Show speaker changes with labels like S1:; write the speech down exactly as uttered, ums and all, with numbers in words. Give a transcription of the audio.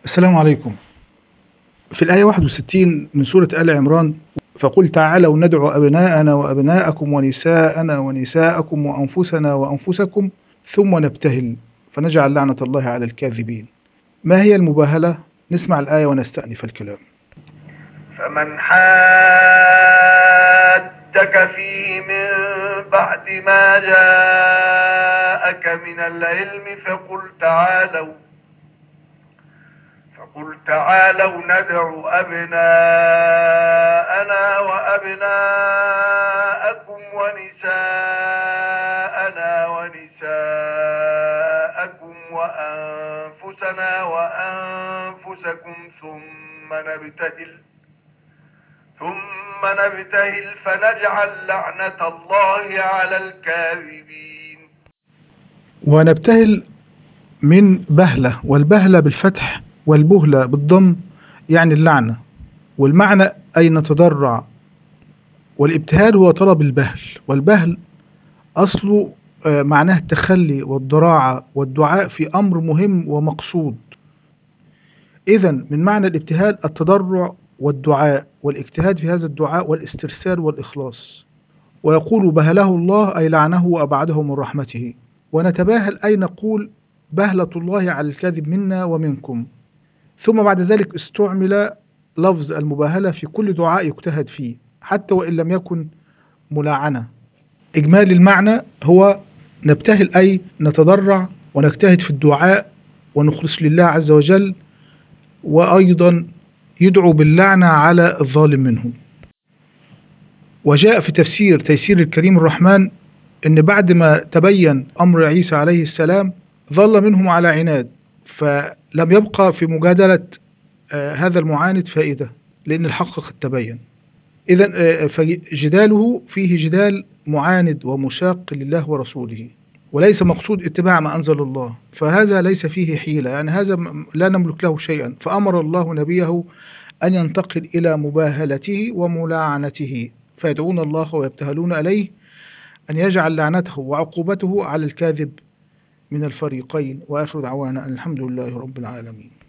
S1: السلام عليكم. في الآية واحد وستين من سورة آل عمران: فقل تعالوا ندعو أبناءنا وأبناءكم ونساءنا ونساءكم وأنفسنا وأنفسكم ثم نبتهل فنجعل لعنة الله على الكاذبين. ما هي المباهلة؟ نسمع الآية ونستأنف الكلام.
S2: فمن حادك فيه من بعد ما جاءك من العلم فقل تعالوا فقل تعالوا ندعو أبناءنا وأبناءكم ونساءنا ونساءكم وأنفسنا وأنفسكم ثم نبتهل ثم نبتهل فنجعل لعنة الله على الكاذبين.
S1: ونبتهل من بهلة، والبهلة بالفتح والبهلة بالضم يعني اللعنة، والمعنى أي نتضرع، والابتهال هو طلب البهل، والبهل أصله آه، معناه التخلي والضراعة والدعاء في أمر مهم ومقصود. إذن من معنى الابتهال التضرع والدعاء والاجتهاد في هذا الدعاء والاسترسال والإخلاص. ويقول بهله الله أي لعنه وأبعده من رحمته. ونتباهل أي نقول بهلة الله على الكاذب منا ومنكم. ثم بعد ذلك استعمل لفظ المباهلة في كل دعاء يجتهد فيه حتى وإن لم يكن ملاعنة. إجمالي المعنى هو نبتهل أي نتضرع ونجتهد في الدعاء ونخلص لله عز وجل، وأيضا يدعو باللعنة على الظالم منهم. وجاء في تفسير تيسير الكريم الرحمن إن بعد ما تبين أمر عيسى عليه السلام ظل منهم على عناد، فلم يبقى في مجادلة آه هذا المعاند فائدة، لأن الحق قد تبين. إذن آه فجداله فيه جدال معاند ومشاق لله ورسوله، وليس مقصود اتباع ما أنزل الله، فهذا ليس فيه حيلة، يعني هذا لا نملك له شيئا. فأمر الله نبيه أن ينتقل إلى مباهلته وملاعنته، فيدعون الله ويبتهلون عليه أن يجعل لعنته وعقوبته على الكاذب من الفريقين. وآخر دعوانا أن الحمد لله رب العالمين.